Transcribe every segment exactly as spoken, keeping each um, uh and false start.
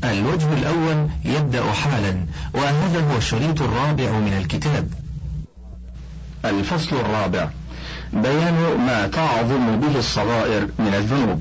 الوجه الأول يبدأ حالا، وهذا هو الشريط الرابع من الكتاب. الفصل الرابع: بيان ما تعظم به الصغائر من الذنوب.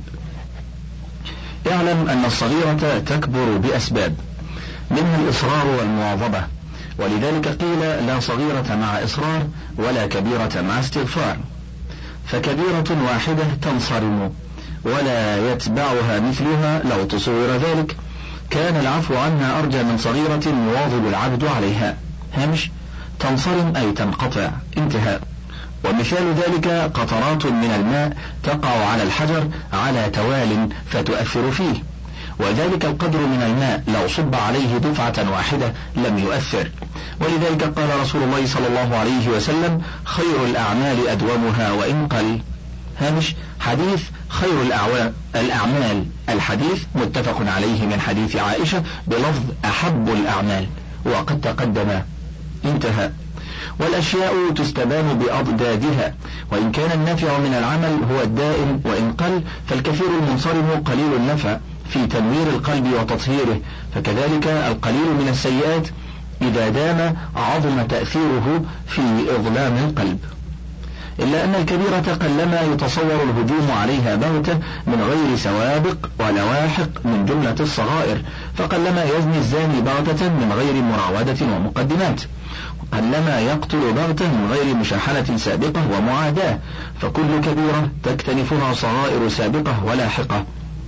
اعلم أن الصغيرة تكبر بأسباب، منها الإصرار والمواظبة، ولذلك قيل لا صغيرة مع إصرار ولا كبيرة مع استغفار، فكبيرة واحدة تنصرم ولا يتبعها مثلها. لو تصور ذلك كان العفو عنها أرجى من صغيرة يواظب العبد عليها. هامش: تنصرم أي تنقطع، انتهاء. ومثال ذلك قطرات من الماء تقع على الحجر على توال فتؤثر فيه، وذلك القدر من الماء لو صب عليه دفعة واحدة لم يؤثر. ولذلك قال رسول الله صلى الله عليه وسلم: خير الأعمال أدومها وإن قل. هامش: حديث خير الأعمال، الحديث متفق عليه من حديث عائشة بلفظ أحب الأعمال، وقد تقدم، انتهى. والأشياء تستبان بأضدادها، وإن كان النافع من العمل هو الدائم وإن قل، فالكثير المنصرم قليل النفع في تنوير القلب وتطهيره، فكذلك القليل من السيئات إذا دام عظم تأثيره في إظلام القلب. إلا أن الكبيرة قلما يتصور الهجوم عليها بغتة من غير سوابق ولواحق من جملة الصغائر، فقلما يزني الزاني بغتة من غير مراودة ومقدمات، قلما يقتل بغتة من غير مشاحنة سابقة ومعاداة، فكل كبيرة تكتنفها صغائر سابقة ولاحقة.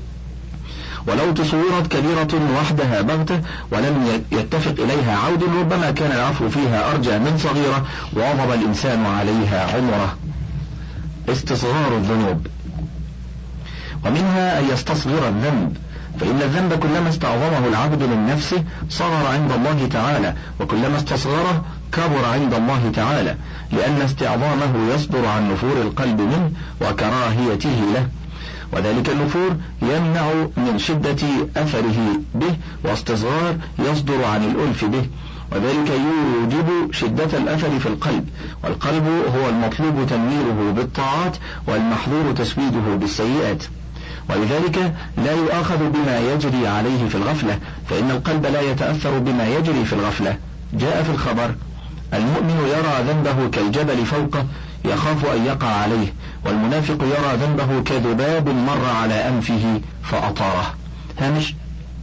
ولو تصورت كبيرة وحدها بغتة ولم يتفق إليها عود، ربما كان العفو فيها أرجى من صغيرة وواظب الإنسان عليها عمره. استصغار الذنوب، ومنها أن يستصغر الذنب، فإن الذنب كلما استعظمه العبد من نفسه صغر عند الله تعالى، وكلما استصغره كبر عند الله تعالى، لأن استعظامه يصدر عن نفور القلب منه وكراهيته له، وذلك النفور يمنع من شدة أثره به، واستصغار يصدر عن الألف به، وذلك يوجب شدة الأثر في القلب، والقلب هو المطلوب تنويره بالطاعات والمحظور تسويده بالسيئات، ولذلك لا يؤاخذ بما يجري عليه في الغفلة، فإن القلب لا يتأثر بما يجري في الغفلة. جاء في الخبر: المؤمن يرى ذنبه كالجبل فوقه يخاف أن يقع عليه، والمنافق يرى ذنبه كذباب مر على أنفه فأطاره. هامش: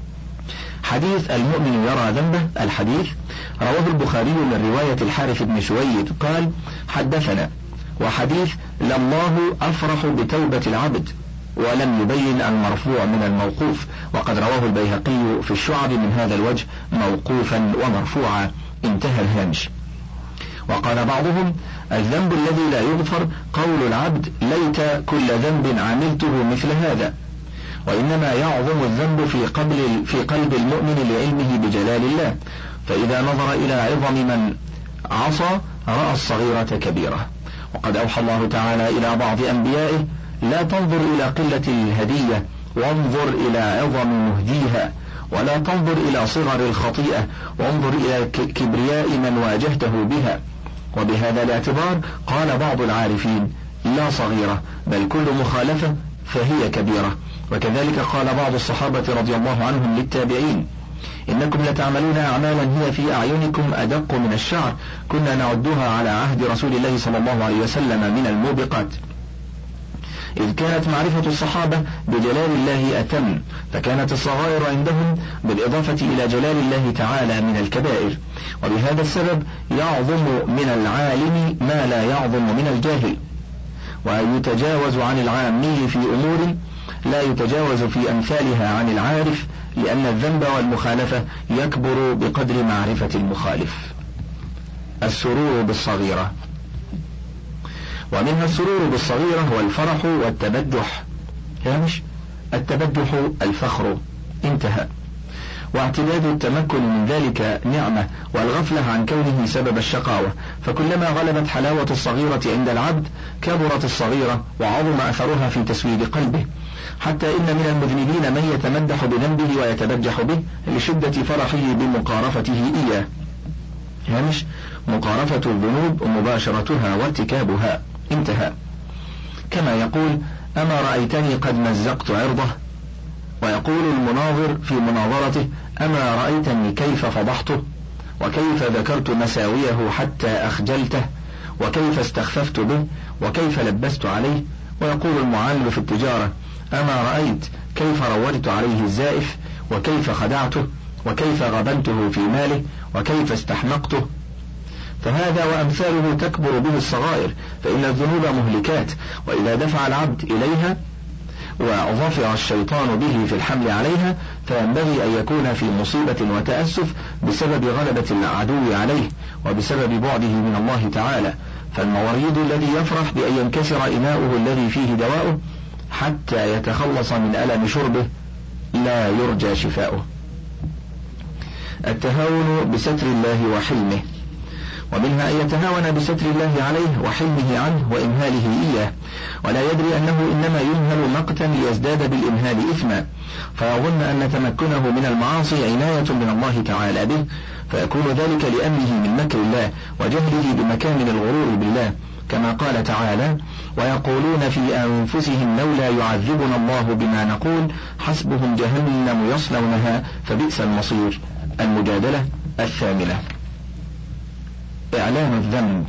حديث المؤمن يرى ذنبه، الحديث رواه البخاري من رواية الحارث بن سويد قال: حدثنا. وحديث لله أفرح بتوبة العبد، ولم يبين المرفوع من الموقوف، وقد رواه البيهقي في الشعب من هذا الوجه موقوفا ومرفوعا، انتهى الهامش. وقال بعضهم: الذنب الذي لا يغفر قول العبد ليت كل ذنب عملته مثل هذا، وإنما يعظم الذنب في قلب في قلب المؤمن لعلمه بجلال الله، فإذا نظر إلى عظم من عصى رأى الصغيرة كبيرة. وقد أوحى الله تعالى إلى بعض أنبيائه: لا تنظر إلى قلة الهدية، وانظر إلى عظم مهديها، ولا تنظر إلى صغر الخطيئة، وانظر إلى كبرياء من واجهته بها. وبهذا الاعتبار قال بعض العارفين: لا صغيرة، بل كل مخالفة فهي كبيرة. وكذلك قال بعض الصحابة رضي الله عنهم للتابعين: إنكم لتعملون أعمالا هي في أعينكم أدق من الشعر، كنا نعدها على عهد رسول الله صلى الله عليه وسلم من الموبقات، إذ كانت معرفة الصحابة بجلال الله أتم، فكانت الصغائر عندهم بالإضافة إلى جلال الله تعالى من الكبائر. وبهذا السبب يعظم من العالم ما لا يعظم من الجاهل، ويتجاوز عن العامي في أمور لا يتجاوز في أمثالها عن العارف، لأن الذنب والمخالفة يكبر بقدر معرفة المخالف. السرور بالصغيرة، ومنها السرور بالصغيرة هو الفرح والتبجح. هامش: التبجح الفخر، انتهى. واعتداد التمكن من ذلك نعمة، والغفلة عن كونه سبب الشقاوة، فكلما غلبت حلاوة الصغيرة عند العبد كبرت الصغيرة وعظم أثرها في تسويد قلبه، حتى إن من المذنبين من يتمدح بذنبه ويتبجح به لشدة فرحه بمقارفته إياه. هامش: مقارفة الذنوب ومباشرتها وارتكابها، انتهى. كما يقول: أما رأيتني قد مزقت عرضه، ويقول المناظر في مناظرته: أما رأيتني كيف فضحته، وكيف ذكرت مساويه حتى أخجلته، وكيف استخففت به، وكيف لبست عليه. ويقول المعامل في التجارة: أما رأيت كيف روجت عليه الزائف، وكيف خدعته، وكيف غبنته في ماله، وكيف استحمقته. فهذا وأمثاله تكبر به الصغائر، فإن الذنوب مهلكات، وإذا دفع العبد إليها وظفر الشيطان به في الحمل عليها فينبغي أن يكون في مصيبة وتأسف بسبب غلبة العدو عليه وبسبب بعده من الله تعالى. فالمريض الذي يفرح بأن ينكسر إناؤه الذي فيه دواؤه حتى يتخلص من ألم شربه لا يرجى شفاؤه. التهاون بستر الله وحلمه، ومنها أن يتهاون بستر الله عليه وحلمه عنه وإمهاله إياه، ولا يدري أنه إنما يمهل مقتا ليزداد بالإمهال إثما، فيظن أن تمكنه من المعاصي عناية من الله تعالى به، فيكون ذلك لأمنه من مكر الله وجهله بمكامن الغرور بالله، كما قال تعالى: ويقولون في أنفسهم لولا يعذبنا الله بما نقول حسبهم جهنم يصلونها فبئس المصير. المجادلة الثامنة. إعلان الذنب،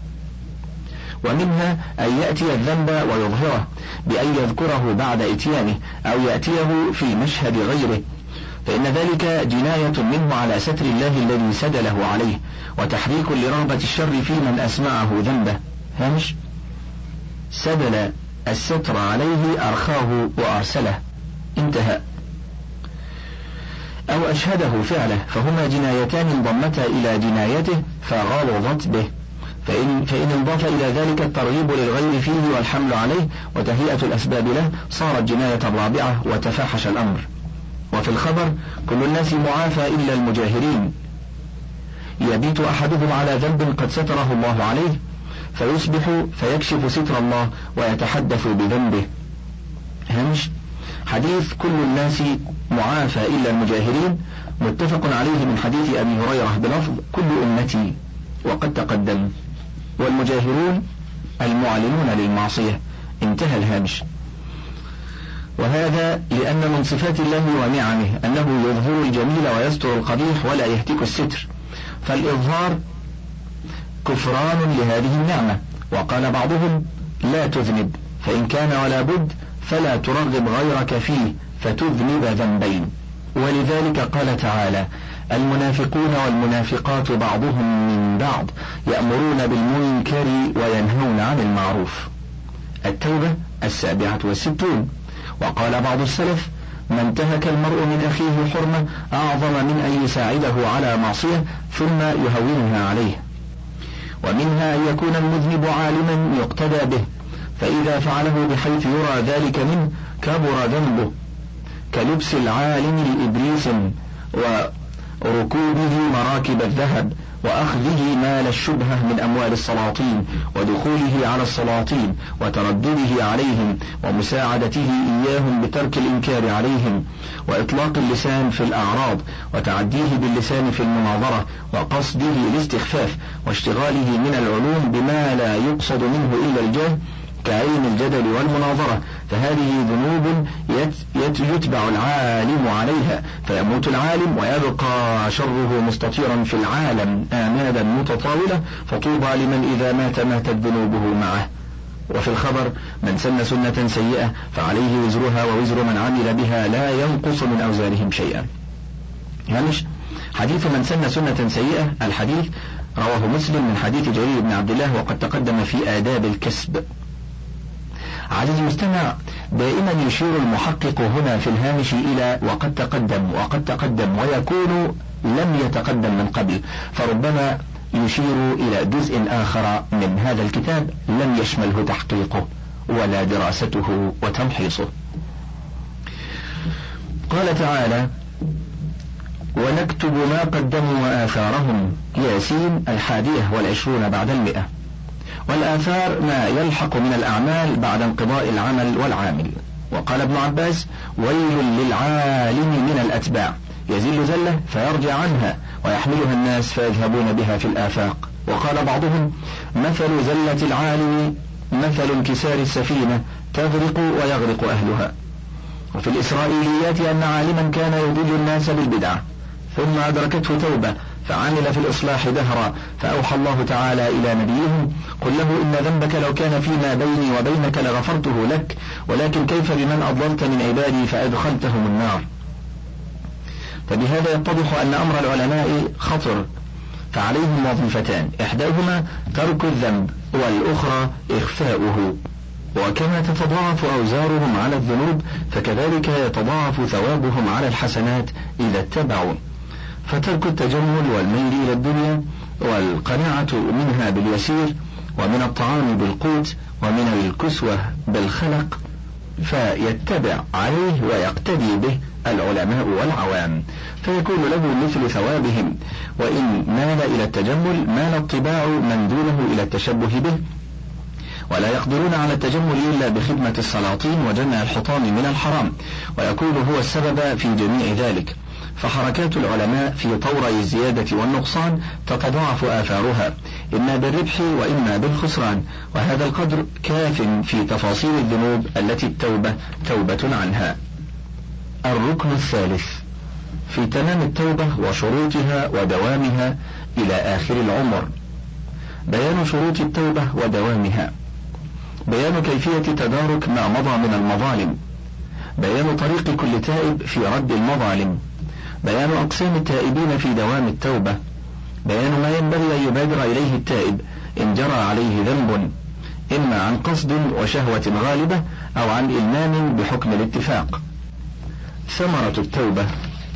ومنها أن يأتي الذنب ويظهره بأن يذكره بعد إتيانه أو يأتيه في مشهد غيره، فإن ذلك جناية منه على ستر الله الذي سدله عليه، وتحريك لرغبة الشر في من أسمعه ذنبه. هامش: سدل الستر عليه أرخاه وأرسله، انتهى. أو أشهده فعله، فهما جنايتان انضمتا إلى جنايته فغلظت به، فإن, فإن انضاف إلى ذلك الترغيب للغير فيه والحمل عليه وتهيئة الأسباب له صارت جناية رابعة وتفاحش الأمر. وفي الخبر: كل الناس معافى إلا المجاهرين، يبيت أحدهم على ذنب قد ستره الله عليه فيصبح فيكشف ستر الله ويتحدث بذنبه. هنش: حديث كل الناس معافى إلا المجاهرين متفق عليه من حديث أبي هريرة بلفظ كل أمتي، وقد تقدم. والمجاهرون المعلنون للمعصية، انتهى الهامش. وهذا لأن من صفات الله ونعمه أنه يظهر الجميل ويستر القبيح ولا يهتك الستر، فالإظهار كفران لهذه النعمة. وقال بعضهم: لا تذنب، فإن كان ولا بد فلا ترغب غيرك فيه فتذنب ذنبين. ولذلك قال تعالى: المنافقون والمنافقات بعضهم من بعض يأمرون بالمنكر وينهون عن المعروف. التوبة السابعة والستون. وقال بعض السلف: ما انتهك المرء من أخيه حرمة أعظم من أن يساعده على معصية ثم يهونها عليه. ومنها أن يكون المذنب عالما يقتدى به، فإذا فعله بحيث يرى ذلك منه كبر ذنبه، كلبس العالم لإبريس وركوبه مراكب الذهب وأخذه مال الشبهة من أموال السلاطين ودخوله على السلاطين وتردده عليهم ومساعدته إياهم بترك الإنكار عليهم وإطلاق اللسان في الأعراض وتعديه باللسان في المناظرة وقصده الاستخفاف واشتغاله من العلوم بما لا يقصد منه إلا الجاه كعلم الجدل والمناظرة، فهذه ذنوب يتبع العالم عليها فيموت العالم ويبقى شره مستطيرا في العالم آمادا متطاولة، فطوبى لمن إذا مات ماتت ذنوبه معه. وفي الخبر: من سن سنة سيئة فعليه وزرها ووزر من عمل بها لا ينقص من أوزارهم شيئا. هامش: حديث من سن سنة سيئة، الحديث رواه مسلم من حديث جرير بن عبد الله وقد تقدم في آداب الكسب. عزيزي المستمع، دائما يشير المحقق هنا في الهامش إلى وقد تقدم وقد تقدم ويكون لم يتقدم من قبل، فربما يشير إلى جزء آخر من هذا الكتاب لم يشمله تحقيقه ولا دراسته وتمحيصه. قال تعالى: ونكتب ما قدموا وآثارهم، ياسين الحادية والعشرون بعد المئة. والآثار ما يلحق من الأعمال بعد انقضاء العمل والعامل. وقال ابن عباس: ويل للعالم من الأتباع، يزل زلة فيرجع عنها ويحملها الناس فيذهبون بها في الآفاق. وقال بعضهم: مثل زلة العالم مثل انكسار السفينة تغرق ويغرق أهلها. وفي الإسرائيليات أن عالما كان يضل الناس بالبدعة ثم أدركته توبة فعمل في الإصلاح دهرا، فأوحى الله تعالى إلى نبيهم: قل له إن ذنبك لو كان فيما بيني وبينك لغفرته لك، ولكن كيف بمن أضللت من عبادي فأدخلتهم النار. فبهذا يتضح أن أمر العلماء خطر، فعليهم وظيفتان: إحداهما ترك الذنب والأخرى إخفاؤه. وكما تتضاعف أوزارهم على الذنوب فكذلك يتضاعف ثوابهم على الحسنات إذا اتبعوا. فترك التجمل والميل إلى الدنيا والقناعة منها باليسير ومن الطعام بالقوت ومن الكسوة بالخلق فيتبع عليه ويقتدي به العلماء والعوام، فيكون له مثل ثوابهم، وإن مال إلى التجمل مال الطباع من دونه إلى التشبه به، ولا يقدرون على التجمل إلا بخدمة السلاطين وجمع الحطام من الحرام، ويكون هو السبب في جميع ذلك. فحركات العلماء في طوري الزيادة والنقصان تتضاعف آثارها إما بالربح وإما بالخسران، وهذا القدر كاف في تفاصيل الذنوب التي التوبة توبة عنها. الركن الثالث في تمام التوبة وشروطها ودوامها إلى آخر العمر. بيان شروط التوبة ودوامها، بيان كيفية تدارك ما مضى من المظالم، بيان طريق كل تائب في رد المظالم، بيان أقسام التائبين في دوام التوبة، بيان ما ينبغي أن يبادر إليه التائب إن جرى عليه ذنب إما عن قصد وشهوة غالبة أو عن إلمام بحكم الاتفاق. ثمرة التوبة.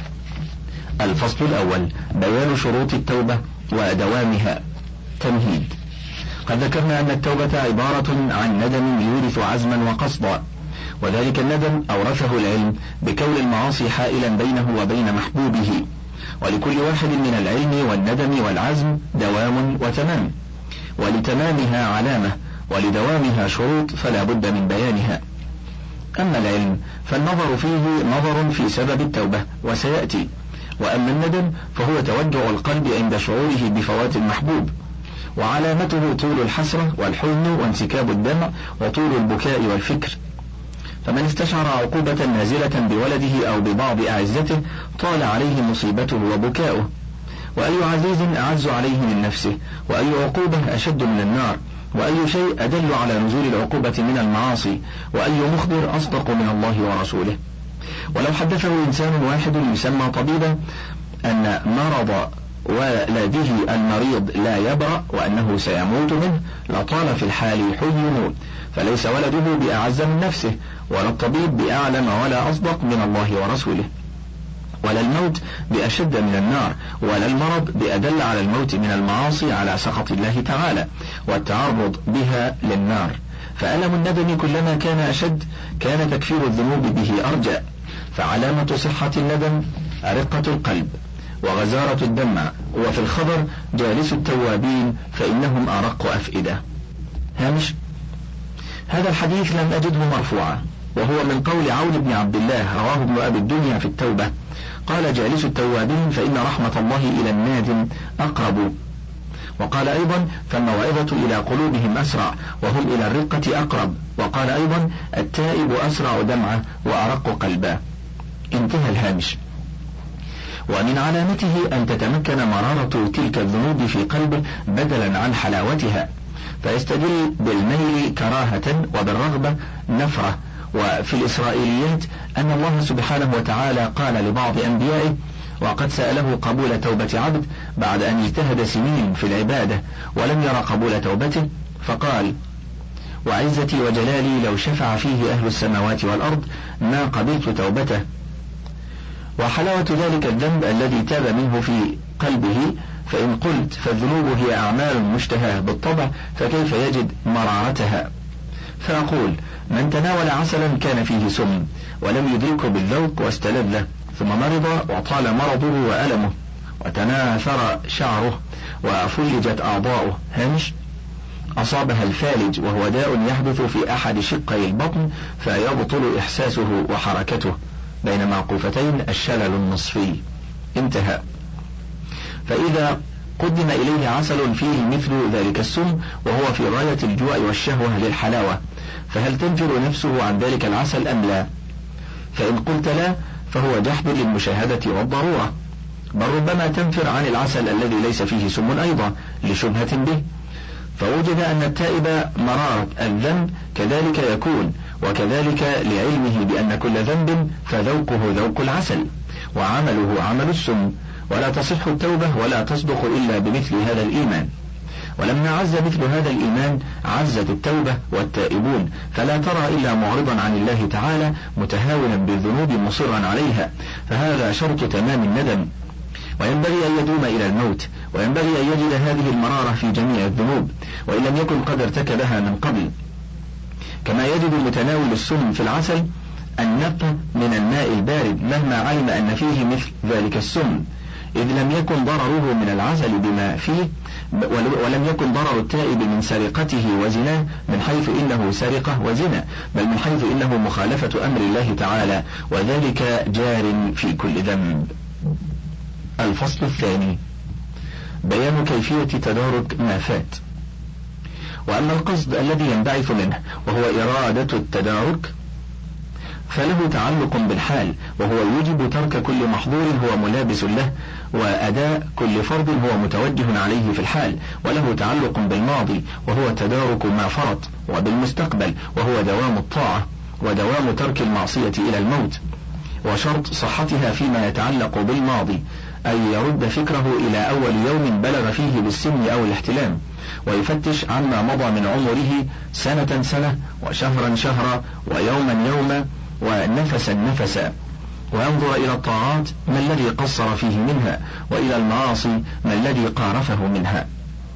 الفصل الأول: بيان شروط التوبة ودوامها. تمهيد. قد ذكرنا أن التوبة عبارة عن ندم يورث عزما وقصدا، وذلك الندم أورثه العلم بكون المعاصي حائلا بينه وبين محبوبه، ولكل واحد من العلم والندم والعزم دوام وتمام، ولتمامها علامة ولدوامها شروط فلا بد من بيانها. أما العلم فالنظر فيه نظر في سبب التوبة وسيأتي، وأما الندم فهو توجع القلب عند شعوره بفوات المحبوب، وعلامته طول الحسرة والحزن وانسكاب الدمع وطول البكاء والفكر. فمن استشعر عقوبة نازلة بولده أو ببعض أعزته طال عليه مصيبته وبكاؤه، وأي عزيز أعز عليه من نفسه، وأي عقوبة أشد من النار، وأي شيء أدل على نزول العقوبة من المعاصي، وأي مخبر أصدق من الله ورسوله. ولو حدثه إنسان واحد يسمى طبيبا أن مرض ولده المريض لا يبرأ وأنه سيموت منه لطال في الحال حزنه، فليس ولده بأعز من نفسه، ولا الطبيب بأعلم ولا أصدق من الله ورسوله، ولا الموت بأشد من النار، ولا المرض بأدل على الموت من المعاصي على سخط الله تعالى والتعرض بها للنار. فألم الندم كلما كان أشد كان تكفير الذنوب به أرجى. فعلامة صحة الندم رقة القلب وغزارة الدمع، وفي الخبر جالس التوابين فإنهم أرق أفئدة. هامش: هذا الحديث لم أجده مرفوعا، وهو من قول عون بن عبد الله رواه ابن أبي الدنيا في التوبة، قال: جالس التوابين فإن رحمة الله إلى النادم أقرب. وقال أيضا: فالموعظة إلى قلوبهم أسرع وهم إلى الرقة أقرب. وقال أيضا: التائب أسرع دمعة وأرق قلبا. انتهى الهامش. ومن علامته أن تتمكن مرارة تلك الذنوب في قلبه بدلا عن حلاوتها، فيستدل بالميل كراهة وبالرغبة نفرة. وفي الإسرائيليات أن الله سبحانه وتعالى قال لبعض أنبيائه وقد سأله قبول توبة عبد بعد أن اجتهد سنين في العبادة ولم يرى قبول توبته، فقال: وعزتي وجلالي لو شفع فيه أهل السماوات والأرض ما قبلت توبته. وحلاوة ذلك الذنب الذي تاب منه في قلبه، فإن قلت فالذنوب هي أعمال مشتهاة بالطبع فكيف يجد مرارتها؟ فأقول: من تناول عسلا كان فيه سم ولم يدركه بالذوق واستلذه، ثم مرض وطال مرضه وألمه وتناثر شعره وفلجت أعضاؤه، هامش: أصابها الفالج وهو داء يحدث في أحد شقي البطن فيبطل إحساسه وحركته بين معقوفتين الشلل النصفي. انتهى. فإذا قدم إليه عسل فيه مثل ذلك السم وهو في غاية الجوع والشهوة للحلاوة، فهل تنفر نفسه عن ذلك العسل أم لا؟ فإن قلت لا فهو جحد للمشاهدة والضرورة، بل ربما تنفر عن العسل الذي ليس فيه سم أيضا لشبهة به. فوجد أن التائب مرارة الذنب كذلك يكون، وكذلك لعلمه بأن كل ذنب فذوقه ذوق العسل وعمله عمل السم، ولا تصح التوبة ولا تصدق إلا بمثل هذا الإيمان. ولما عز مثل هذا الإيمان عزت التوبة والتائبون، فلا ترى إلا معرضا عن الله تعالى متهاونا بالذنوب مصرا عليها، فهذا شرط تمام الندم. وينبغي أن يدوم إلى الموت، وينبغي أن يجد هذه المرارة في جميع الذنوب وإن لم يكن قد ارتكبها من قبل، كما يجد متناول السم في العسل النقي من الماء البارد مهما علم أن فيه مثل ذلك السم، إذ لم يكن ضرره من العسل بما فيه، ولم يكن ضرر التائب من سرقته وزناه من حيث إنه سرقة وزنا، بل من حيث إنه مخالفة أمر الله تعالى، وذلك جار في كل ذنب. الفصل الثاني: بيان كيفية تدارك ما فات. وأما القصد الذي ينبعث منه وهو إرادة التدارك فله تعلق بالحال، وهو يوجب ترك كل محظور هو ملابس له، وأداء كل فرض هو متوجه عليه في الحال، وله تعلق بالماضي وهو تدارك ما فرط، وبالمستقبل وهو دوام الطاعة ودوام ترك المعصية إلى الموت. وشرط صحتها فيما يتعلق بالماضي أن يرد فكره إلى أول يوم بلغ فيه بالسن أو الاحتلام، ويفتش عما مضى من عمره سنة سنة وشهرا شهرا ويوما يوما ونفسا نفسا، وينظر إلى الطاعات ما الذي قصر فيه منها، وإلى المعاصي ما الذي قارفه منها.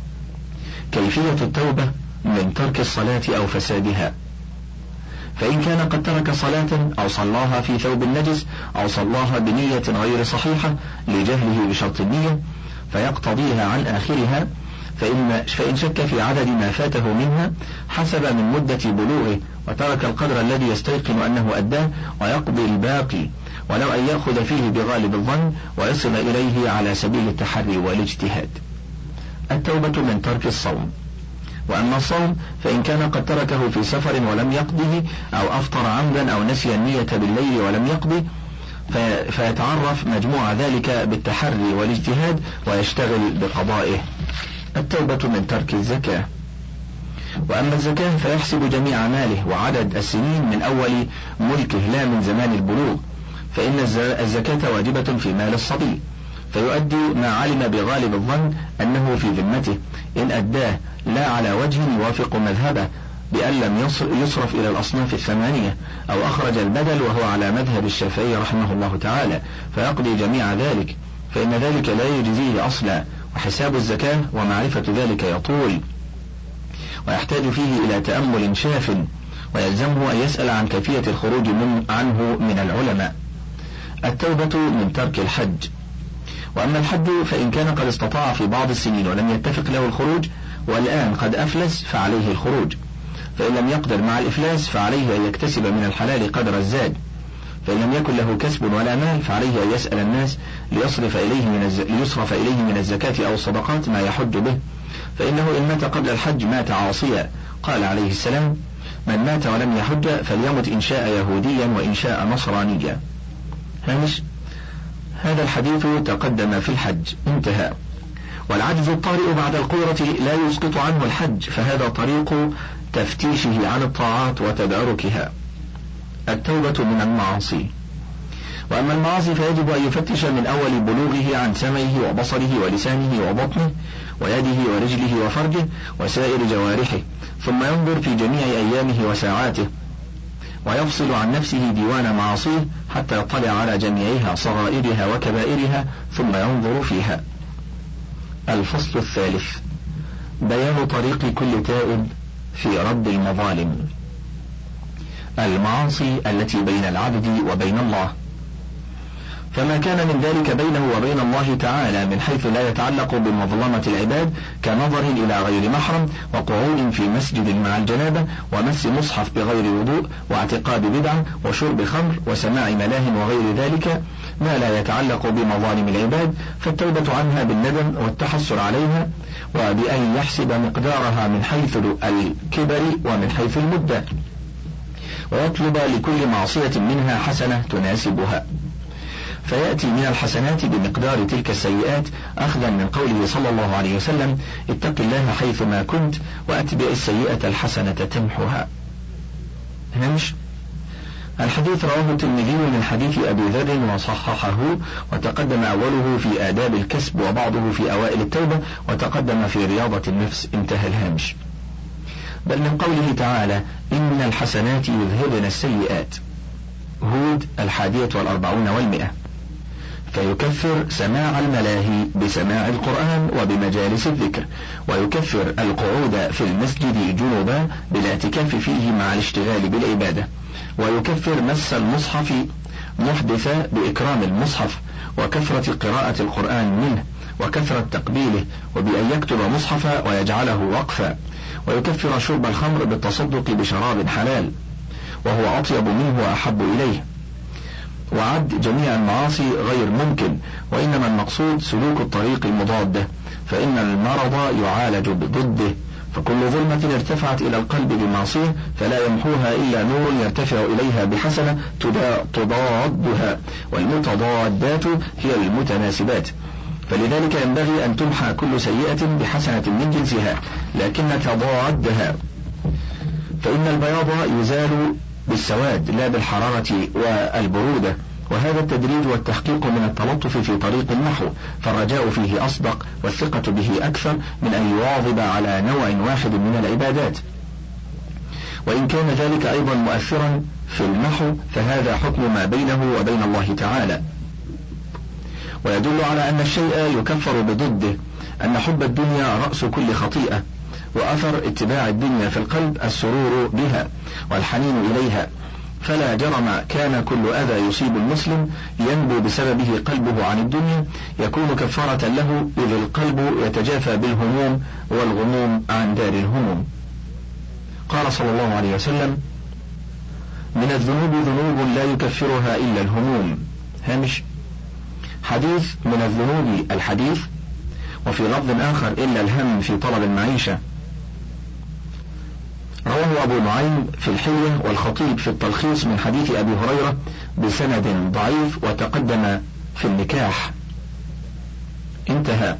كيفية التوبة من ترك الصلاة أو فسادها. فإن كان قد ترك صلاة أو صلاها في ثوب النجس أو صلاها بنية غير صحيحة لجهله بشرط النية فيقتضيها عن آخرها، فإن, فإن شك في عدد ما فاته منها حسب من مدة بلوغه وترك القدر الذي يستيقن أنه أداه ويقضي الباقي، ولو أن يأخذ فيه بغالب الظن ويصل إليه على سبيل التحري والاجتهاد. التوبة من ترك الصوم. وأما الصوم فإن كان قد تركه في سفر ولم يقضه، أو أفطر عمدا أو نسي النية بالليل ولم يقضي، فيتعرف مجموع ذلك بالتحري والاجتهاد ويشتغل بقضائه. التوبة من ترك الزكاة. وأما الزكاة فيحسب جميع ماله وعدد السنين من أول ملكه لا من زمان البلوغ، فإن الزكاة واجبة في مال الصبي، فيؤدي ما علم بغالب الظن أنه في ذمته إن أداه لا على وجه يوافق مذهبه بأن لم يصرف إلى الأصناف الثمانية، أو أخرج البدل وهو على مذهب الشافعي رحمه الله تعالى فيقضي جميع ذلك، فإن ذلك لا يجزيه أصلا، وحساب الزكاة ومعرفة ذلك يطول ويحتاج فيه إلى تأمل شاف، ويلزمه أن يسأل عن كيفية الخروج من عنه من العلماء. التوبة من ترك الحج. وأما الحج فإن كان قد استطاع في بعض السنين ولم يتفق له الخروج والآن قد أفلس فعليه الخروج، فإن لم يقدر مع الإفلاس فعليه أن يكتسب من الحلال قدر الزاد، فإن لم يكن له كسب ولا مال فعليه أن يسأل الناس ليصرف إليه من الز... ليصرف إليه من الزكاة أو الصدقات ما يحج به، فإنه إن مات قبل الحج مات عاصيا. قال عليه السلام: من مات ولم يحج فليمت إن شاء يهوديا وإن شاء نصرانيا. هامش: هذا الحديث تقدم في الحج. انتهى. والعجز الطارئ بعد القدرة لا يسقط عنه الحج، فهذا طريق تفتيشه عن الطاعات وتداركها. التوبة من المعاصي. وأما المعاصي فيجب أن يفتش من أول بلوغه عن سمعه وبصره ولسانه وبطنه ويده ورجله وفرجه وسائر جوارحه، ثم ينظر في جميع أيامه وساعاته ويفصل عن نفسه ديوان معاصيه حتى يطلع على جميعها صغائرها وكبائرها ثم ينظر فيها. الفصل الثالث: بيان طريق كل تائب في رد المظالم. المعاصي التي بين العبد وبين الله. فما كان من ذلك بينه وبين الله تعالى من حيث لا يتعلق بمظلمة العباد كنظر إلى غير محرم وقعود في مسجد مع الجنابة ومس مصحف بغير وضوء واعتقاد بدعة وشرب خمر وسماع ملاه وغير ذلك ما لا يتعلق بمظالم العباد، فالتوبة عنها بالندم والتحسر عليها، وبأن يحسب مقدارها من حيث الكبر ومن حيث المدة، ويطلب لكل معصية منها حسنة تناسبها، فيأتي من الحسنات بمقدار تلك السيئات، أخذا من قوله صلى الله عليه وسلم: اتق الله حيثما كنت وأتبع السيئة الحسنة تمحها. هامش: الحديث رواه الترمذي من حديث أبي ذر وصححه، وتقدم أوله في آداب الكسب وبعضه في أوائل التوبة، وتقدم في رياضة النفس. انتهى الهامش. بل من قوله تعالى: إن الحسنات يذهبن السيئات، هود الحادية والأربعون والمئة، فيكفر سماع الملاهي بسماع القرآن وبمجالس الذكر، ويكفر القعود في المسجد جنوبا بالاعتكاف فيه مع الاشتغال بالعبادة، ويكفر مس المصحف محدثا بإكرام المصحف وكثرة قراءة القرآن منه وكثرة تقبيله وبأن يكتب مصحفا ويجعله وقفا، ويكفر شرب الخمر بالتصدق بشراب حلال وهو أطيب منه وأحب إليه. وعد جميع المعاصي غير ممكن، وإنما المقصود سلوك الطريق المضادة، فإن المرض يعالج بضده، فكل ظلمة ارتفعت إلى القلب بمعصية فلا يمحوها إلا نور يرتفع إليها بحسنة تضادها، والمتضادات هي المتناسبات، فلذلك ينبغي أن تمحى كل سيئة بحسنة من جنسها لكن تضادها، فإن البياض يزال بالسواد لا بالحرارة والبرودة، وهذا التدريج والتحقيق من التلطف في طريق المحو، فالرجاء فيه أصدق والثقة به أكثر من أن يواظب على نوع واحد من العبادات، وإن كان ذلك أيضا مؤثرا في المحو فهذا حكم ما بينه وبين الله تعالى. ويدل على أن الشيء يكفر بضده أن حب الدنيا رأس كل خطيئة، وأثر اتباع الدنيا في القلب السرور بها والحنين إليها، فلا جرم كان كل أذى يصيب المسلم ينبو بسببه قلبه عن الدنيا يكون كفارة له، إذ القلب يتجافى بالهموم والغموم عن دار الهموم. قال صلى الله عليه وسلم: من الذنوب ذنوب لا يكفرها إلا الهموم. هامش: حديث من الذنوب الحديث، وفي لفظ آخر إلا الهم في طلب المعيشة. رواه أبو نعيم في الحلية والخطيب في التلخيص من حديث أبي هريرة بسند ضعيف، وتقدم في النكاح. انتهى.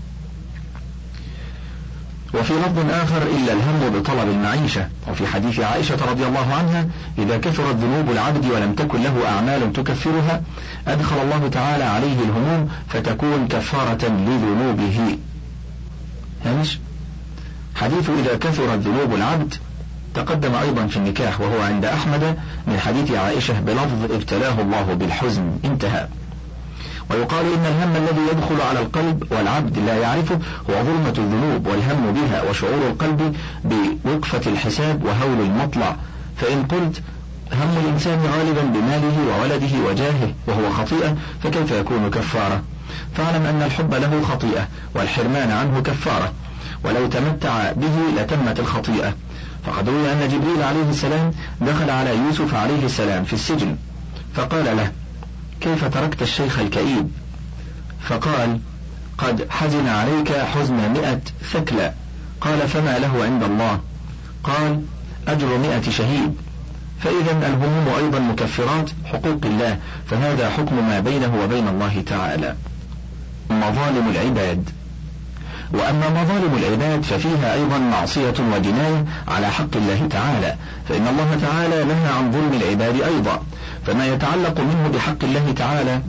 وفي لفظ آخر إلا الهم بطلب المعيشة. وفي حديث عائشة رضي الله عنها: إذا كثرت ذنوب العبد ولم تكن له أعمال تكفرها أدخل الله تعالى عليه الهموم فتكون كفارة لذنوبه. هامش: حديث إذا كثرت ذنوب العبد تقدم أيضا في النكاح، وهو عند أحمد من حديث عائشة بلفظ ابتلاه الله بالحزن. انتهى. ويقال إن الهم الذي يدخل على القلب والعبد لا يعرفه هو ظلمة الذنوب والهم بها وشعور القلب بوقفة الحساب وهول المطلع، فإن قلت هم الإنسان غالبا بماله وولده وجاهه وهو خطيئة فكيف يكون كفارة؟ فاعلم أن الحب له خطيئة والحرمان عنه كفارة، ولو تمتع به لتمت الخطيئة، فقد روي أن جبريل عليه السلام دخل على يوسف عليه السلام في السجن فقال له: كيف تركت الشيخ الكئيب؟ فقال: قد حزن عليك حزن مئة ثكلى. قال: فما له عند الله؟ قال: أجر مئة شهيد. فإذا الهموم أيضا مكفرات حقوق الله، فهذا حكم ما بينه وبين الله تعالى. مظالم العباد. وأما مظالم العباد ففيها أيضا معصية وجناية على حق الله تعالى، فإن الله تعالى نهى عن ظلم العباد أيضا، فما يتعلق منه بحق الله تعالى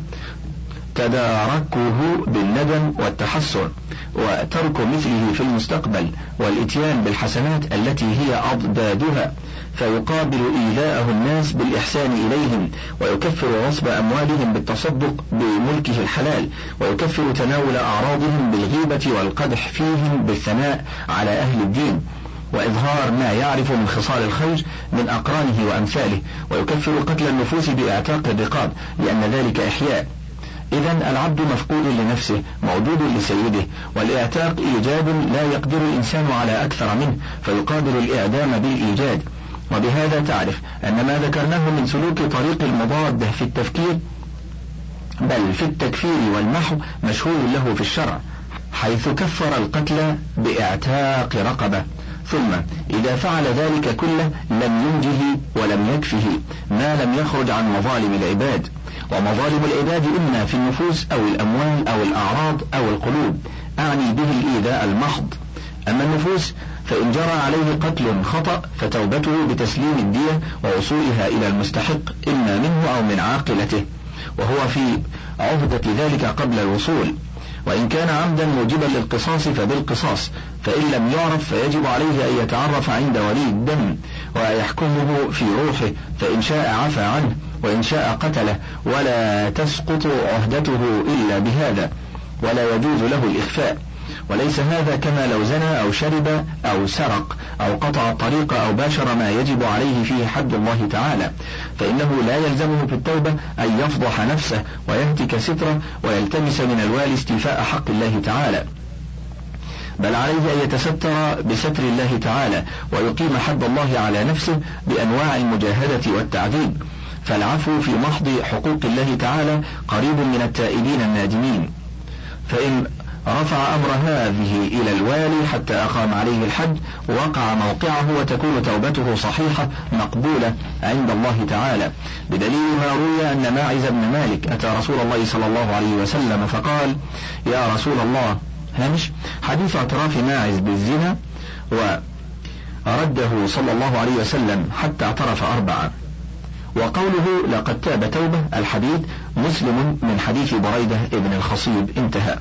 تداركه بالندم والتحسر وترك مثله في المستقبل والإتيان بالحسنات التي هي أضدادها، فيقابل إيذاءه الناس بالإحسان إليهم، ويكفر غصب أموالهم بالتصدق بملكه الحلال، ويكفر تناول أعراضهم بالغيبة والقدح فيهم بالثناء على أهل الدين، وإظهار ما يعرف من خصال الخير من أقرانه وأمثاله، ويكفر قتل النفوس بإعتاق الرقاب لأن ذلك إحياء. إذن العبد مفقود لنفسه موجود لسيده، والإعتاق إيجاد لا يقدر الإنسان على أكثر منه، فيقابل الإعدام بالإيجاد. وبهذا تعرف أن ما ذكرناه من سلوك طريق المضاد في التفكير بل في التكفير والمحو مشهور له في الشرع، حيث كفر القتل بإعتاق رقبة، ثم إذا فعل ذلك كله لم ينجه ولم يكفه ما لم يخرج عن مظالم العباد، ومظالم العباد إما في النفوس أو الأموال أو الأعراض أو القلوب، أعني به الإيذاء المحض. أما النفوس فإن جرى عليه قتل خطأ فتوبته بتسليم الدية ووصولها إلى المستحق إما منه أو من عاقلته، وهو في عهدة ذلك قبل الوصول. وإن كان عمدا موجبا للقصاص فبالقصاص، فإن لم يعرف فيجب عليه أن يتعرف عند ولي الدم ويحكمه في روحه، فإن شاء عفى عنه وإن شاء قتله، ولا تسقط عهدته إلا بهذا، ولا يجوز له الإخفاء. وليس هذا كما لو زنى أو شرب أو سرق أو قطع الطريق أو باشر ما يجب عليه فيه حد الله تعالى، فإنه لا يلزمه في التوبة أن يفضح نفسه ويهتك ستره ويلتمس من الوالي استيفاء حق الله تعالى، بل عليه أن يتستر بستر الله تعالى ويقيم حد الله على نفسه بأنواع المجاهدة والتعذيب. فالعفو في محض حقوق الله تعالى قريب من التائبين النادمين. فإن رفع أمر هذه إلى الوالي حتى أقام عليه الحد وقع موقعه وتكون توبته صحيحة مقبولة عند الله تعالى، بدليل ما روي أن ماعز بن مالك أتى رسول الله صلى الله عليه وسلم فقال: يا رسول الله، هامش حديث اعتراف ماعز بالزنا ورده صلى الله عليه وسلم حتى اعترف أربعة. وقوله لقد تاب توبة الحديث مسلم من حديث بريدة ابن الخصيب انتهى.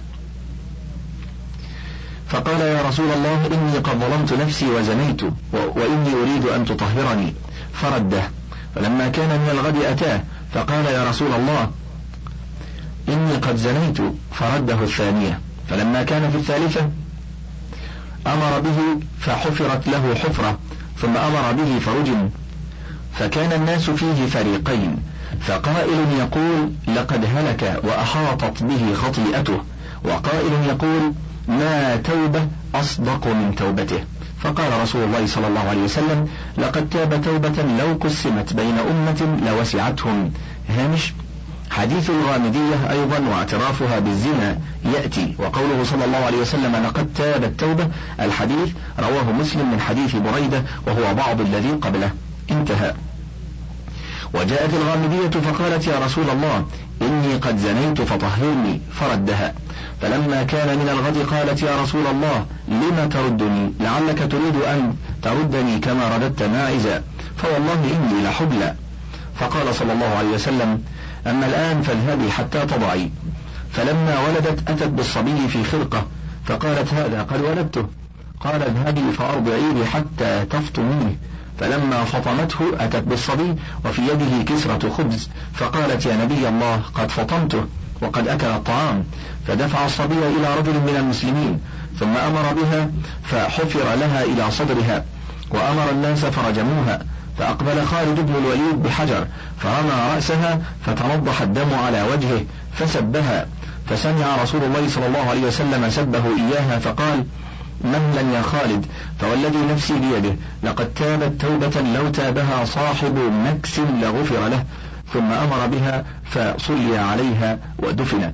فقال: يا رسول الله، إني قد ظلمت نفسي وزنيت وإني أريد أن تطهرني، فرده. فلما كان من الغد أتاه فقال: يا رسول الله، إني قد زنيت، فرده الثانية. فلما كان في الثالثة أمر به فحفرت له حفرة، ثم أمر به فرجم، فكان الناس فيه فريقين، فقائل يقول لقد هلك وأحاطت به خطيئته، وقائل يقول ما توبة أصدق من توبته. فقال رسول الله صلى الله عليه وسلم: لقد تاب توبة لو قسمت بين أمة لوسعتهم. هامش حديث الغامدية أيضا واعترافها بالزنا يأتي، وقوله صلى الله عليه وسلم لقد تاب التوبة الحديث رواه مسلم من حديث بريدة وهو بعض الذي قبله انتهى. وجاءت الغامدية فقالت: يا رسول الله، إني قد زنيت فطهرني، فردها. فلما كان من الغد قالت: يا رسول الله، لم تردني؟ لعلك تريد أن تردني كما رددت ماعزا، فوالله إني لحبلى. فقال صلى الله عليه وسلم: أما الآن فاذهبي حتى تضعي. فلما ولدت أتت بالصبي في خرقة، فقالت: هذا قد ولدته. قال: اذهبي فأرضعيه حتى تفطميه. فلما فطمته أتت بالصبي وفي يده كسرة خبز، فقالت: يا نبي الله، قد فطمته وقد أكل الطعام. فدفع الصبي إلى رجل من المسلمين، ثم أمر بها فحفر لها إلى صدرها، وأمر الناس فرجموها. فأقبل خالد بن الوليد بحجر فرمى رأسها فتنضح الدم على وجهه فسبها، فسمع رسول الله صلى الله عليه وسلم سبه إياها فقال: مهلا يا خالد، فوالذي نفسي بيده لقد تابت توبة لو تابها صاحب مكس لغفر له. ثم أمر بها فصلي عليها ودفنت.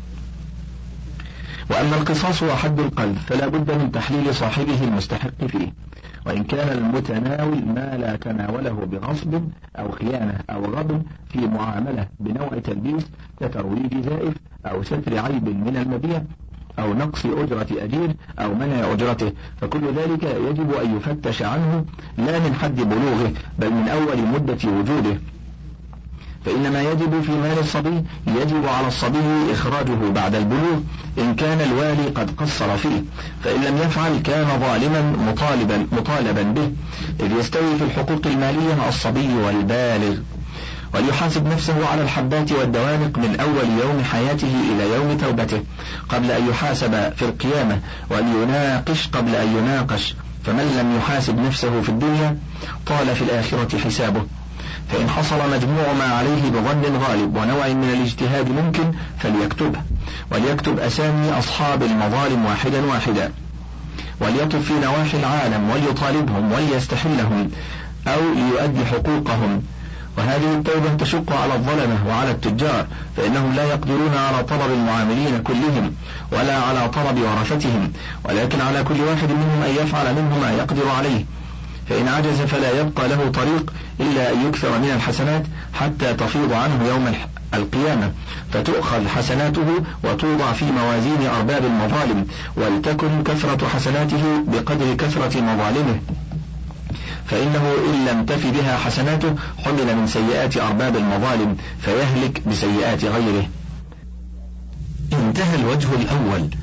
وأما القصاص وحد القذف فلا بد من تحليل صاحبه المستحق فيه، وإن كان المتناول ما لا تناوله بغصب أو خيانة أو غبن في معاملة بنوع تلبيس كترويج زائف أو ستر عيب من المبيع أو نقص أجرة أجير أو منع أجرته، فكل ذلك يجب أن يفتش عنه لا من حد بلوغه بل من أول مدة وجوده. فإن ما يجب في مال الصبي يجب على الصبي إخراجه بعد البلوغ إن كان الوالي قد قصر فيه، فإن لم يفعل كان ظالما مطالبا, مطالبا به، إذ يستوي في الحقوق المالية الصبي والبالغ. وليحاسب نفسه على الحبات والدوانق من أول يوم حياته إلى يوم توبته قبل أن يحاسب في القيامة، وليناقش قبل أن يناقش، فمن لم يحاسب نفسه في الدنيا طال في الآخرة حسابه. فإن حصل مجموع ما عليه بظن غالب ونوع من الاجتهاد ممكن فليكتبه، وليكتب أسامي أصحاب المظالم واحدا واحدا، وليطف في نواحي العالم وليطالبهم وليستحلهم أو ليؤدي حقوقهم، وهذه التوبة تشق على الظلمة وعلى التجار، فإنهم لا يقدرون على طلب المعاملين كلهم ولا على طلب ورثتهم، ولكن على كل واحد منهم أن يفعل منه ما يقدر عليه، فإن عجز فلا يبقى له طريق إلا أن يكثر من الحسنات حتى تفيض عنه يوم القيامة، فتؤخذ حسناته وتوضع في موازين أرباب المظالم، ولتكن كثرة حسناته بقدر كثرة مظالمه، فإنه إن لم تف بها حسناته حمل من سيئات أرباب المظالم فيهلك بسيئات غيره. انتهى الوجه الأول.